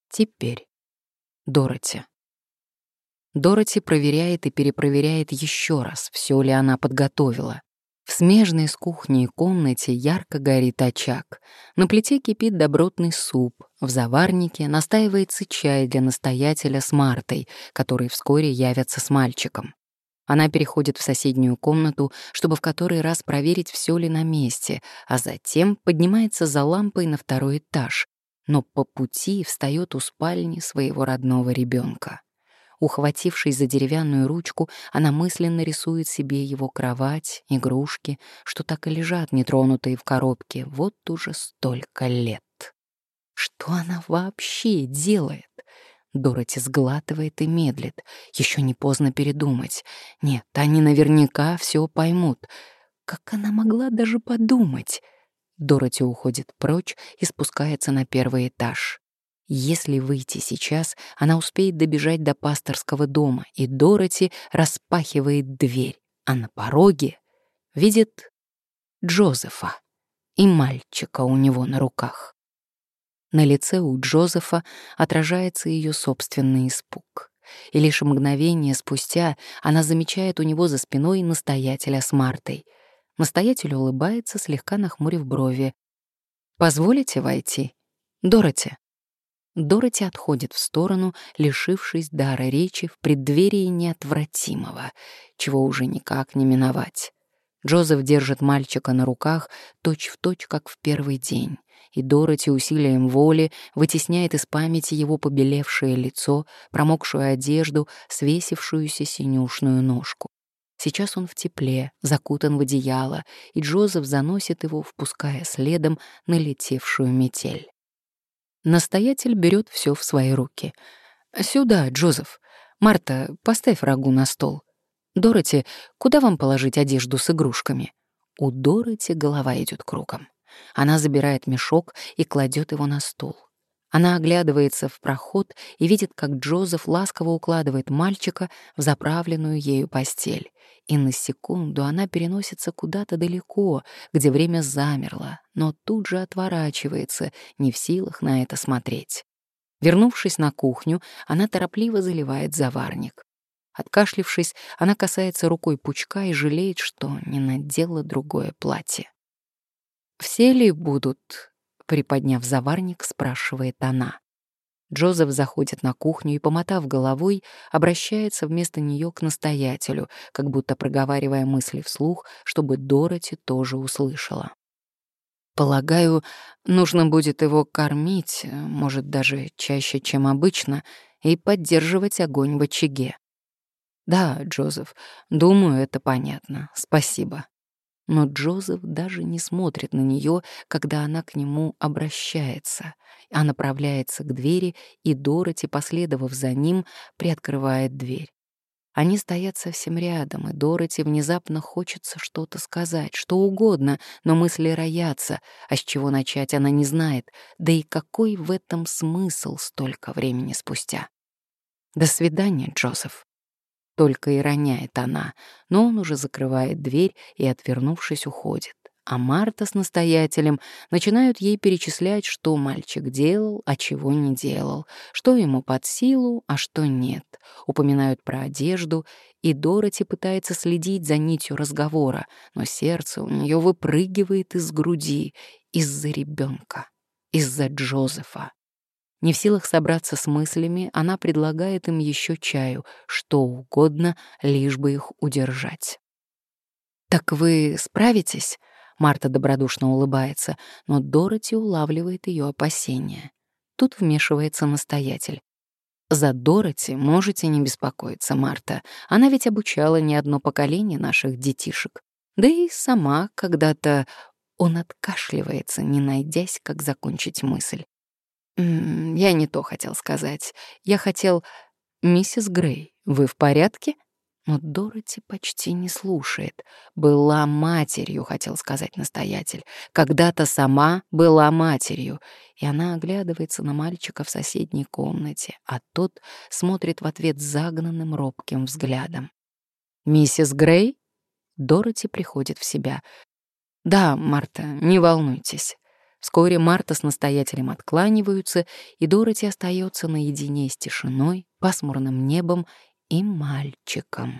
Теперь. Дороти. Дороти проверяет и перепроверяет еще раз, все ли она подготовила. В смежной с кухней комнате ярко горит очаг. На плите кипит добротный суп. В заварнике настаивается чай для настоятеля с Мартой, которые вскоре явятся с мальчиком. Она переходит в соседнюю комнату, чтобы в который раз проверить, все ли на месте, а затем поднимается за лампой на второй этаж, но по пути встает у спальни своего родного ребенка. Ухватившись за деревянную ручку, она мысленно рисует себе его кровать, игрушки, что так и лежат нетронутые в коробке вот уже столько лет. Что она вообще делает? Дороти сглатывает и медлит. Еще не поздно передумать. Нет, они наверняка все поймут. Как она могла даже подумать? Дороти уходит прочь и спускается на первый этаж. Если выйти сейчас, она успеет добежать до пасторского дома, и Дороти распахивает дверь, а на пороге видит Джозефа и мальчика у него на руках. На лице у Джозефа отражается ее собственный испуг. И лишь мгновение спустя она замечает у него за спиной настоятеля с Мартой. Настоятель улыбается, слегка нахмурив брови. «Позволите войти? Дороти?» Дороти отходит в сторону, лишившись дара речи в преддверии неотвратимого, чего уже никак не миновать. Джозеф держит мальчика на руках точь-в-точь, как в первый день, и Дороти усилием воли вытесняет из памяти его побелевшее лицо, промокшую одежду, свесившуюся синюшную ножку. Сейчас он в тепле, закутан в одеяло, и Джозеф заносит его, впуская следом налетевшую метель. Настоятель берет все в свои руки. «Сюда, Джозеф. Марта, поставь рагу на стол. Дороти, куда вам положить одежду с игрушками?» У Дороти голова идет кругом. Она забирает мешок и кладет его на стол. Она оглядывается в проход и видит, как Джозеф ласково укладывает мальчика в заправленную ею постель. И на секунду она переносится куда-то далеко, где время замерло, но тут же отворачивается, не в силах на это смотреть. Вернувшись на кухню, она торопливо заливает заварник. Откашлившись, она касается рукой пучка и жалеет, что не надела другое платье. «Все ли будут?» — приподняв заварник, спрашивает она. Джозеф заходит на кухню и, помотав головой, обращается вместо нее к настоятелю, как будто проговаривая мысли вслух, чтобы Дороти тоже услышала. «Полагаю, нужно будет его кормить, может, даже чаще, чем обычно, и поддерживать огонь в очаге». «Да, Джозеф, думаю, это понятно. Спасибо». Но Джозеф даже не смотрит на нее, когда она к нему обращается, а направляется к двери, и Дороти, последовав за ним, приоткрывает дверь. Они стоят совсем рядом, и Дороти внезапно хочется что-то сказать, что угодно, но мысли роятся, а с чего начать она не знает, да и какой в этом смысл столько времени спустя. «До свидания, Джозеф». Только и роняет она, но он уже закрывает дверь и, отвернувшись, уходит. А Марта с настоятелем начинают ей перечислять, что мальчик делал, а чего не делал, что ему под силу, а что нет. Упоминают про одежду, и Дороти пытается следить за нитью разговора, но сердце у нее выпрыгивает из груди из-за ребенка, из-за Джозефа. Не в силах собраться с мыслями, она предлагает им еще чаю, что угодно, лишь бы их удержать. «Так вы справитесь?» — Марта добродушно улыбается, но Дороти улавливает ее опасения. Тут вмешивается настоятель. «За Дороти можете не беспокоиться, Марта. Она ведь обучала не одно поколение наших детишек. Да и сама когда-то...» Он откашливается, не найдясь, как закончить мысль. Я не то хотел сказать. Я хотел... Миссис Грей, вы в порядке?» Но Дороти почти не слушает. «Была матерью», — хотел сказать настоятель. «Когда-то сама была матерью». И она оглядывается на мальчика в соседней комнате, а тот смотрит в ответ загнанным робким взглядом. «Миссис Грей?» Дороти приходит в себя. «Да, Марта, не волнуйтесь». Вскоре Марта с настоятелем откланиваются, и Дороти остается наедине с тишиной, пасмурным небом и мальчиком.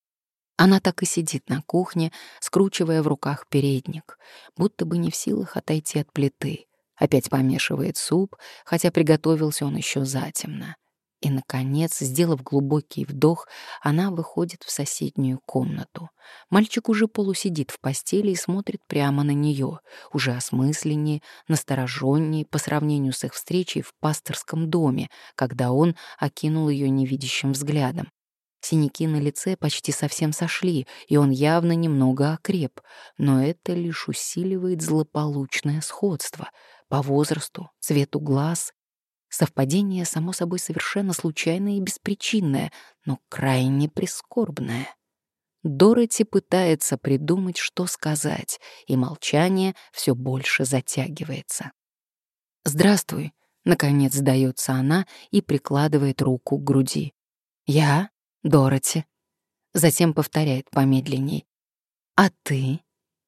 Она так и сидит на кухне, скручивая в руках передник, будто бы не в силах отойти от плиты. Опять помешивает суп, хотя приготовился он еще затемно. И, наконец, сделав глубокий вдох, она выходит в соседнюю комнату. Мальчик уже полусидит в постели и смотрит прямо на нее, уже осмысленнее, настороженнее по сравнению с их встречей в пасторском доме, когда он окинул ее невидящим взглядом. Синяки на лице почти совсем сошли, и он явно немного окреп, но это лишь усиливает злополучное сходство по возрасту, цвету глаз. Совпадение, само собой, совершенно случайное и беспричинное, но крайне прискорбное. Дороти пытается придумать, что сказать, и молчание все больше затягивается. «Здравствуй», — наконец сдается она и прикладывает руку к груди. «Я Дороти». Затем повторяет помедленней. «А ты?»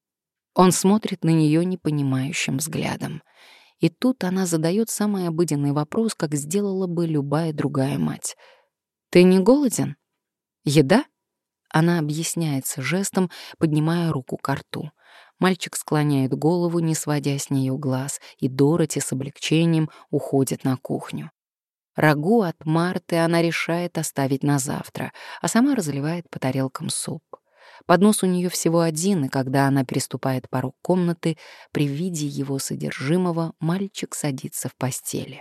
Он смотрит на нее непонимающим взглядом. И тут она задает самый обыденный вопрос, как сделала бы любая другая мать. «Ты не голоден? Еда?» Она объясняется жестом, поднимая руку ко рту. Мальчик склоняет голову, не сводя с нее глаз, и Дороти с облегчением уходит на кухню. Рагу от Марты она решает оставить на завтра, а сама разливает по тарелкам суп. Поднос у нее всего один, и когда она переступает порог комнаты, при виде его содержимого мальчик садится в постели.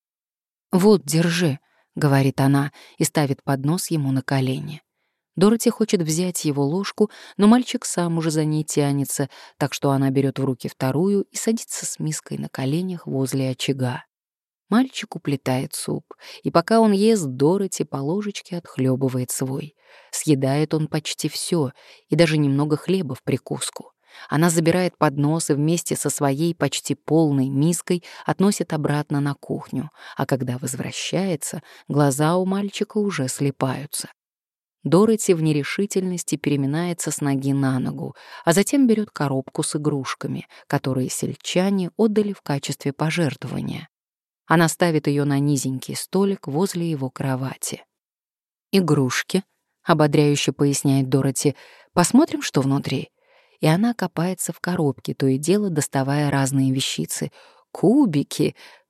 «Вот, держи», — говорит она и ставит поднос ему на колени. Дороти хочет взять его ложку, но мальчик сам уже за ней тянется, так что она берет в руки вторую и садится с миской на коленях возле очага. Мальчик уплетает суп, и пока он ест, Дороти по ложечке отхлебывает свой. Съедает он почти все, и даже немного хлеба в прикуску. Она забирает поднос и вместе со своей почти полной миской относит обратно на кухню, а когда возвращается, глаза у мальчика уже слипаются. Дороти в нерешительности переминается с ноги на ногу, а затем берет коробку с игрушками, которые сельчане отдали в качестве пожертвования. Она ставит ее на низенький столик возле его кровати. «Игрушки», — ободряюще поясняет Дороти, — «посмотрим, что внутри». И она копается в коробке, то и дело доставая разные вещицы. Кубики,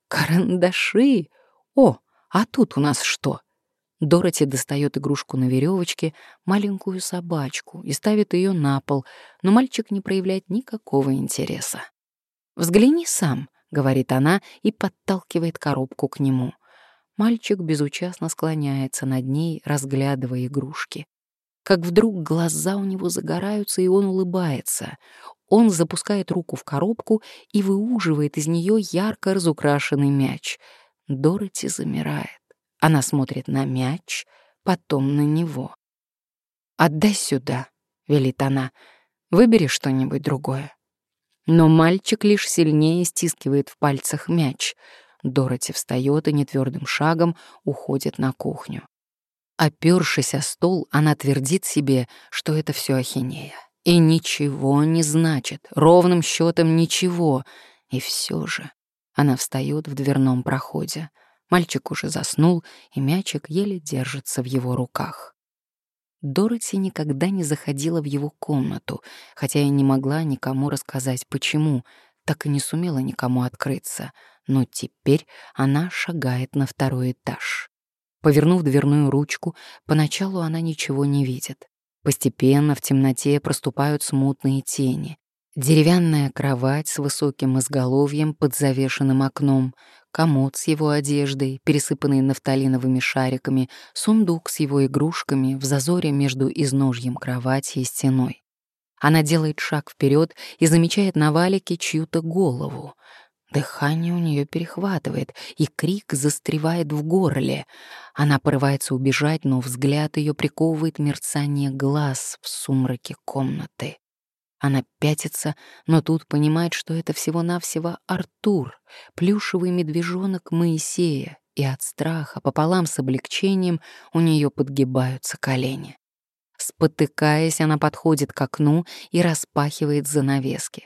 карандаши. О, а тут у нас что? Дороти достает игрушку на веревочке, маленькую собачку, и ставит ее на пол, но мальчик не проявляет никакого интереса. «Взгляни сам», — говорит она и подталкивает коробку к нему. Мальчик безучастно склоняется над ней, разглядывая игрушки. Как вдруг глаза у него загораются, и он улыбается. Он запускает руку в коробку и выуживает из нее ярко разукрашенный мяч. Дороти замирает. Она смотрит на мяч, потом на него. «Отдай сюда», — велит она. «Выбери что-нибудь другое». Но мальчик лишь сильнее стискивает в пальцах мяч. Дороти встает и нетвердым шагом уходит на кухню. Опёршись о стол, она твердит себе, что это все ахинея. И ничего не значит, ровным счетом ничего. И все же она встает в дверном проходе. Мальчик уже заснул, и мячик еле держится в его руках. Дороти никогда не заходила в его комнату, хотя и не могла никому рассказать, почему, так и не сумела никому открыться. Но теперь она шагает на второй этаж. Повернув дверную ручку, поначалу она ничего не видит. Постепенно в темноте проступают смутные тени. Деревянная кровать с высоким изголовьем под завешенным окном, комод с его одеждой, пересыпанный нафталиновыми шариками, сундук с его игрушками в зазоре между изножьем кровати и стеной. Она делает шаг вперед и замечает на валике чью-то голову. Дыхание у нее перехватывает, и крик застревает в горле. Она порывается убежать, но взгляд ее приковывает мерцание глаз в сумраке комнаты. Она пятится, но тут понимает, что это всего-навсего Артур, плюшевый медвежонок Моисея, и от страха пополам с облегчением у нее подгибаются колени. Спотыкаясь, она подходит к окну и распахивает занавески. В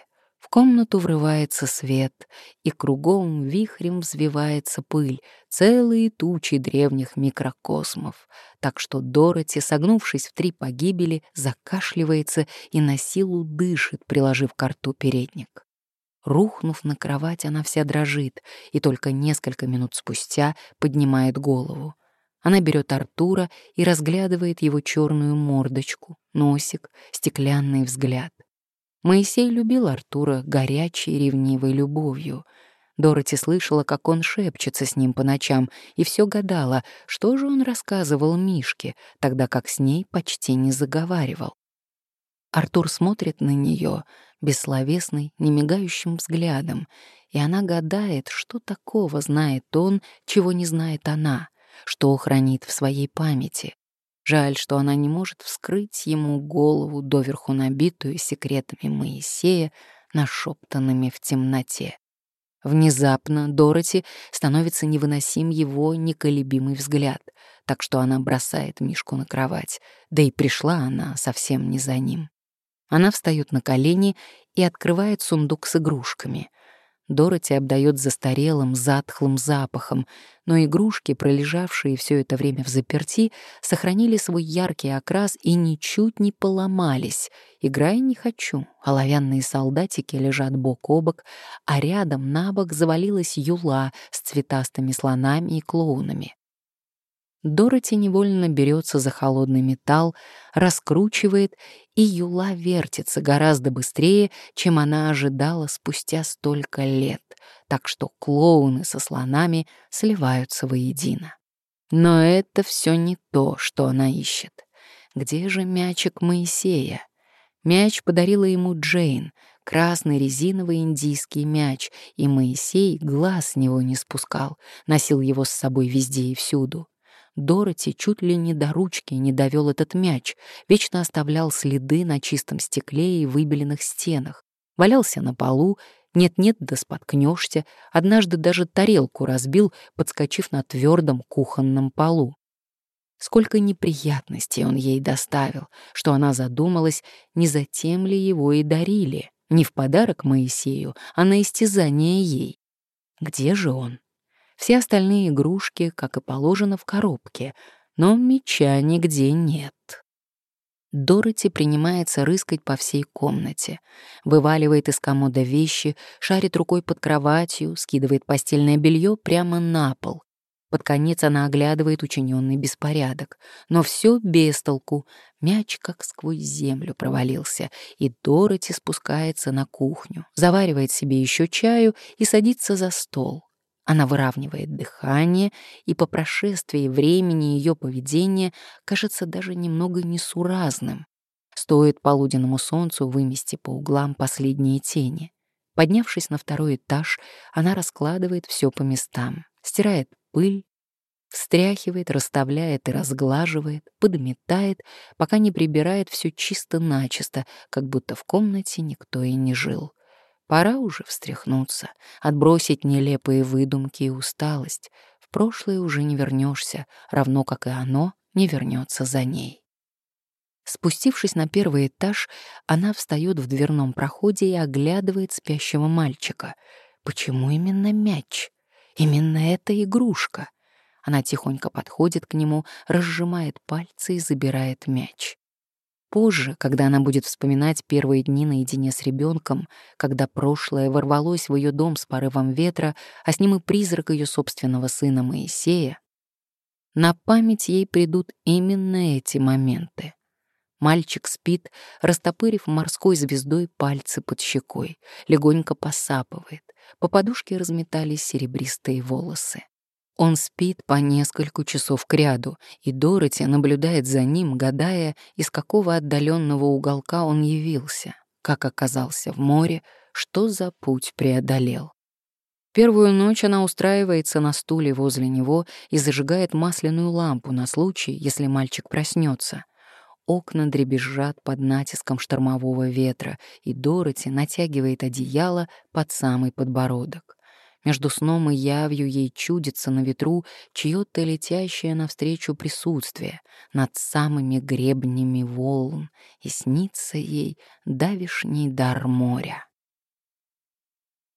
комнату врывается свет, и кругом вихрем взвивается пыль, целые тучи древних микрокосмов, так что Дороти, согнувшись в 3 погибели, закашливается и на силу дышит, приложив к рту передник. Рухнув на кровать, она вся дрожит, и только несколько минут спустя поднимает голову. Она берет Артура и разглядывает его черную мордочку, носик, стеклянный взгляд. Моисей любил Артура горячей ревнивой любовью. Дороти слышала, как он шепчется с ним по ночам, и все гадала, что же он рассказывал Мишке, тогда как с ней почти не заговаривал. Артур смотрит на нее бессловесный, немигающим взглядом, и она гадает, что такого знает он, чего не знает она, что хранит в своей памяти. Жаль, что она не может вскрыть ему голову, доверху набитую секретами Моисея, нашептанными в темноте. Внезапно Дороти становится невыносим его неколебимый взгляд, так что она бросает Мишку на кровать, да и пришла она совсем не за ним. Она встает на колени и открывает сундук с игрушками. Дороти обдает застарелым, затхлым запахом, но игрушки, пролежавшие все это время взаперти, сохранили свой яркий окрас и ничуть не поломались. Играй не хочу. Оловянные солдатики лежат бок о бок, а рядом на бок завалилась юла с цветастыми слонами и клоунами. Дороти невольно берется за холодный металл, раскручивает, и юла вертится гораздо быстрее, чем она ожидала спустя столько лет, так что клоуны со слонами сливаются воедино. Но это все не то, что она ищет. Где же мячик Моисея? Мяч подарила ему Джейн, красный резиновый индийский мяч, и Моисей глаз с него не спускал, носил его с собой везде и всюду. Дороти чуть ли не до ручки не довел этот мяч, вечно оставлял следы на чистом стекле и выбеленных стенах, валялся на полу, нет-нет да споткнешься, однажды даже тарелку разбил, подскочив на твердом кухонном полу. Сколько неприятностей он ей доставил, что она задумалась, не затем ли его и дарили, не в подарок Моисею, а на истязание ей. Где же он? Все остальные игрушки, как и положено, в коробке, но мяча нигде нет. Дороти принимается рыскать по всей комнате, вываливает из комода вещи, шарит рукой под кроватью, скидывает постельное белье прямо на пол. Под конец она оглядывает учиненный беспорядок, но все без толку. Мяч как сквозь землю провалился, и Дороти спускается на кухню, заваривает себе еще чаю и садится за стол. Она выравнивает дыхание, и по прошествии времени ее поведение кажется даже немного несуразным. Стоит полуденному солнцу вымести по углам последние тени. Поднявшись на 2-й этаж, она раскладывает все по местам, стирает пыль, встряхивает, расставляет и разглаживает, подметает, пока не прибирает все чисто-начисто, как будто в комнате никто и не жил. Пора уже встряхнуться, отбросить нелепые выдумки и усталость. В прошлое уже не вернешься, равно как и оно не вернется за ней. Спустившись на 1-й этаж, она встает в дверном проходе и оглядывает спящего мальчика. Почему именно мяч? Именно эта игрушка. Она тихонько подходит к нему, разжимает пальцы и забирает мяч. Позже, когда она будет вспоминать первые дни наедине с ребенком, когда прошлое ворвалось в ее дом с порывом ветра, а с ним и призрак ее собственного сына Моисея, на память ей придут именно эти моменты. Мальчик спит, растопырив морской звездой пальцы под щекой, легонько посапывает, по подушке разметались серебристые волосы. Он спит по несколько часов кряду, и Дороти наблюдает за ним, гадая, из какого отдаленного уголка он явился, как оказался в море, что за путь преодолел. Первую ночь она устраивается на стуле возле него и зажигает масляную лампу на случай, если мальчик проснется. Окна дребезжат под натиском штормового ветра, и Дороти натягивает одеяло под самый подбородок. Между сном и явью ей чудится на ветру чьё-то летящее навстречу присутствие над самыми гребнями волн, и снится ей давишний дар моря.